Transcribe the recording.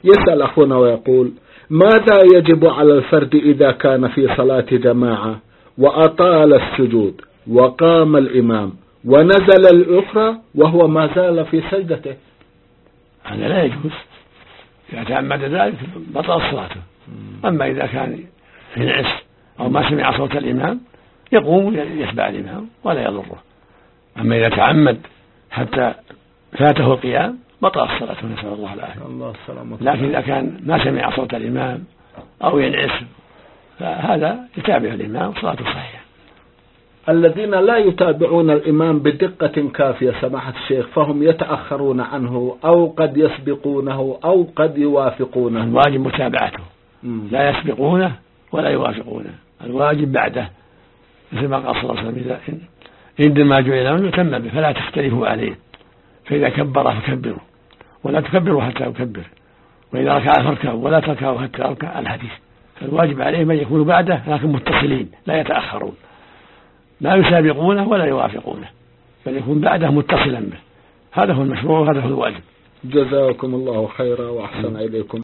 يسأل أخونا ويقول: ماذا يجب على الفرد إذا كان في صلاة جماعة وأطال السجود وقام الإمام ونزل الأخرى وهو ما زال في سجدته؟ هذا لا يجوز، إذا تعمد ذلك بطل صلاته. أما إذا كان في نعس أو ما سمع صوت الإمام يقوم يتبع الإمام ولا يضره. أما إذا تعمد حتى فاته القيام بطل الصلاة، نسأل الله العافية. لكن إذا كان ما سمع صوت الإمام أو ينعس فهذا يتابع الإمام صلاته صحيحة. الذين لا يتابعون الإمام بدقة كافية سماحة الشيخ فهم يتأخرون عنه أو قد يسبقونه أو قد يوافقونه. الواجب متابعته، لا يسبقونه ولا يوافقونه، الواجب بعده، مثل ما قال صلى الله عليه وسلم: عندما جعل من يتم به فلا تختلفوا عليه، فإذا كبر فكبروا ولا تكبروا حتى يكبر، وإذا ركع فاركعوا ولا تركعوا حتى يركع، الحديث. فالواجب عليهم أن يكونوا بعده لكن متصلين لا يتأخرون، لا يسابقونه ولا يوافقونه، بل يكون بعده متصلا به. هذا هو المشروع وهذا هو الواجب. جزاكم الله خيرا وأحسن إليكم.